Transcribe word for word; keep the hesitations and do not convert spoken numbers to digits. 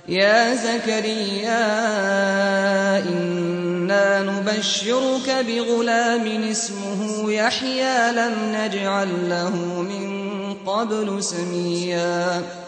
يا زكريا إنا نبشرك بغلام اسمه يحيى لم نجعل له من قبل سميا